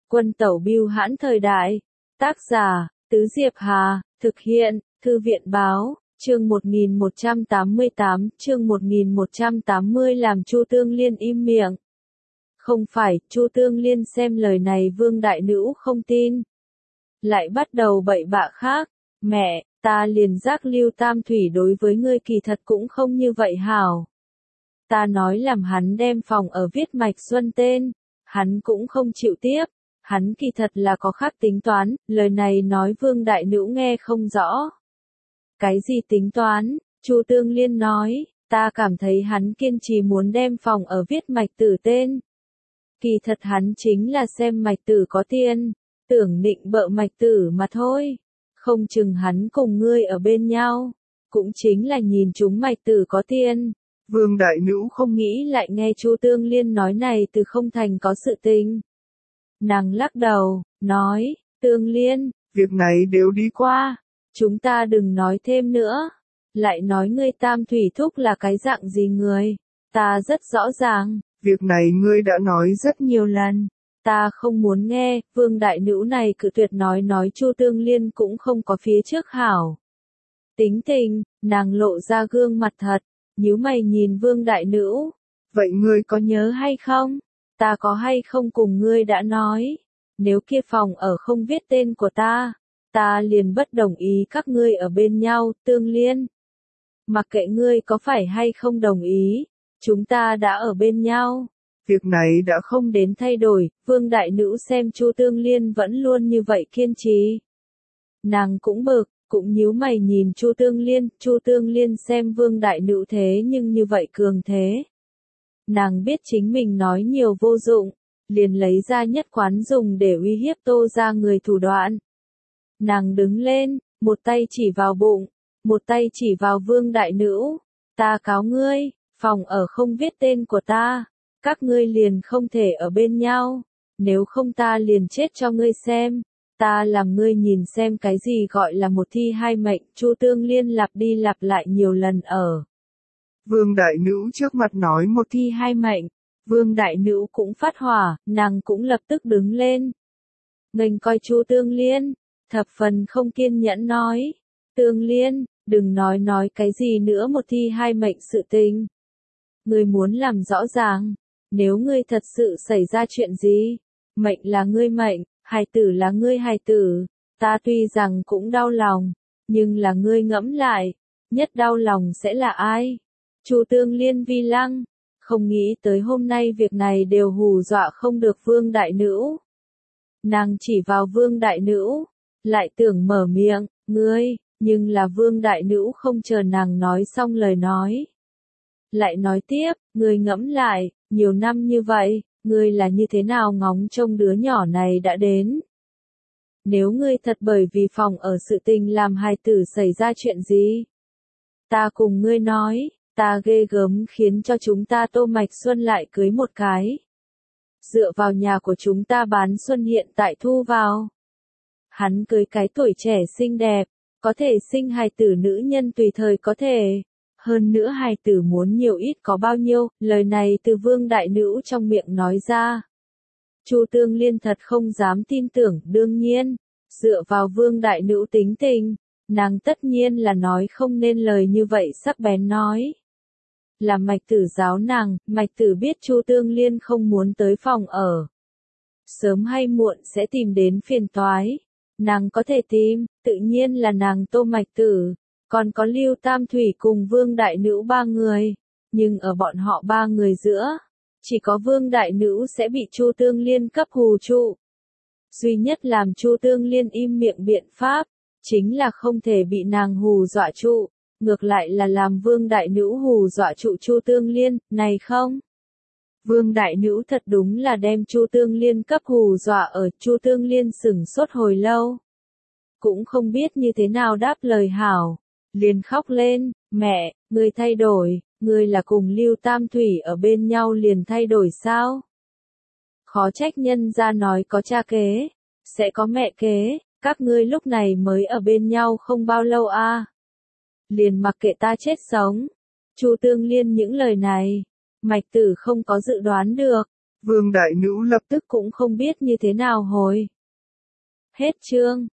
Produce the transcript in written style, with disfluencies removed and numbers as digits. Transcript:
Quân tẩu bưu hãn thời đại. Tác giả, Tứ Diệp Hà, thực hiện, Thư viện báo, chương 1188, chương 1180 làm Chu Tương Liên im miệng. Không phải, Chu Tương Liên xem lời này Vương Đại Nữ không tin. Lại bắt đầu bậy bạ khác, mẹ, ta liền giác Lưu Tam Thủy đối với ngươi kỳ thật cũng không như vậy hảo. Ta nói làm hắn đem phòng ở viết Mạch Xuân tên, hắn cũng không chịu tiếp, hắn kỳ thật là có khác tính toán, lời này nói Vương Đại Nữ nghe không rõ. Cái gì tính toán? Chu Tương Liên nói, ta cảm thấy hắn kiên trì muốn đem phòng ở viết Mạch Tử tên. Kỳ thật hắn chính là xem Mạch Tử có tiền, tưởng nịnh bợ Mạch Tử mà thôi. Không chừng hắn cùng ngươi ở bên nhau, cũng chính là nhìn chúng Mạch Tử có tiền. Vương Đại Nữ không nghĩ lại nghe Chu Tương Liên nói này từ không thành có sự tình. Nàng lắc đầu, nói, Tương Liên, việc này đều đi qua, chúng ta đừng nói thêm nữa. Lại nói ngươi Tam Thủy Thúc là cái dạng gì người, ta rất rõ ràng, việc này ngươi đã nói rất nhiều lần. Ta không muốn nghe, Vương Đại Nữ này cự tuyệt nói Chu Tương Liên cũng không có phía trước hảo. Tính tình, nàng lộ ra gương mặt thật, nhíu mày nhìn Vương Đại Nữ. Vậy ngươi có nhớ hay không? Ta có hay không cùng ngươi đã nói, nếu kia phòng ở không viết tên của ta liền bất đồng ý các ngươi ở bên nhau, Tương Liên. Mặc kệ ngươi có phải hay không đồng ý, chúng ta đã ở bên nhau. Việc này đã không đến thay đổi, Vương Đại Nữ xem Chu Tương Liên vẫn luôn như vậy kiên trì. Nàng cũng bực, cũng nhíu mày nhìn Chu Tương Liên xem Vương Đại Nữ thế nhưng như vậy cường thế. Nàng biết chính mình nói nhiều vô dụng, liền lấy ra nhất quán dùng để uy hiếp Tô ra người thủ đoạn. Nàng đứng lên, một tay chỉ vào bụng, một tay chỉ vào Vương Đại Nữ. Ta cáo ngươi, phòng ở không viết tên của ta, các ngươi liền không thể ở bên nhau, nếu không ta liền chết cho ngươi xem. Ta làm ngươi nhìn xem cái gì gọi là một thi hai mệnh. Chu Tương Liên lặp đi lặp lại nhiều lần ở Vương Đại Nữ trước mặt nói một thi hai mệnh. Vương Đại Nữ cũng phát hỏa, nàng cũng lập tức đứng lên. Nghênh coi Chu Tương Liên, thập phần không kiên nhẫn nói. Tương Liên, đừng nói cái gì nữa một thi hai mệnh sự tình. Ngươi muốn làm rõ ràng, nếu ngươi thật sự xảy ra chuyện gì, mệnh là ngươi mệnh, hài tử là ngươi hài tử, ta tuy rằng cũng đau lòng, nhưng là ngươi ngẫm lại, nhất đau lòng sẽ là ai? Chu Tương Liên vi lăng, không nghĩ tới hôm nay việc này đều hù dọa không được Vương Đại Nữ. Nàng chỉ vào Vương Đại Nữ, lại tưởng mở miệng, ngươi, nhưng là Vương Đại Nữ không chờ nàng nói xong lời nói. Lại nói tiếp, ngươi ngẫm lại, nhiều năm như vậy, ngươi là như thế nào ngóng trông đứa nhỏ này đã đến. Nếu ngươi thật bởi vì phòng ở sự tình làm hài tử xảy ra chuyện gì, ta cùng ngươi nói, ta ghê gớm khiến cho chúng ta Tô Mạch Xuân lại cưới một cái. Dựa vào nhà của chúng ta bán xuân hiện tại thu vào. Hắn cưới cái tuổi trẻ xinh đẹp, có thể sinh hài tử nữ nhân tùy thời có thể. Hơn nữa hài tử muốn nhiều ít có bao nhiêu, lời này từ Vương Đại Nữ trong miệng nói ra. Chu Tương Liên thật không dám tin tưởng, đương nhiên, dựa vào Vương Đại Nữ tính tình, nàng tất nhiên là nói không nên lời như vậy sắc bén nói. Là Mạch Tử giáo nàng, Mạch Tử biết Chu Tương Liên không muốn tới phòng ở. Sớm hay muộn sẽ tìm đến phiền toái. Nàng có thể tìm, tự nhiên là nàng Tô Mạch Tử, còn có Lưu Tam Thủy cùng Vương Đại Nữ ba người. Nhưng ở bọn họ ba người giữa, chỉ có Vương Đại Nữ sẽ bị Chu Tương Liên cấp hù trụ. Duy nhất làm Chu Tương Liên im miệng biện pháp, chính là không thể bị nàng hù dọa trụ. Ngược lại là làm Vương Đại Nữ hù dọa trụ Chu Tương Liên, này không? Vương Đại Nữ thật đúng là đem Chu Tương Liên cấp hù dọa ở. Chu Tương Liên sửng sốt hồi lâu. Cũng không biết như thế nào đáp lời hảo. Liền khóc lên, mẹ, ngươi thay đổi, ngươi là cùng Lưu Tam Thủy ở bên nhau liền thay đổi sao? Khó trách nhân ra nói có cha kế, sẽ có mẹ kế, các ngươi lúc này mới ở bên nhau không bao lâu a. Liền mặc kệ ta chết sống. Chu Tương Liên những lời này, Mạch Tử không có dự đoán được, Vương đại nữ lập tức cũng không biết như thế nào hồi. Hết chương.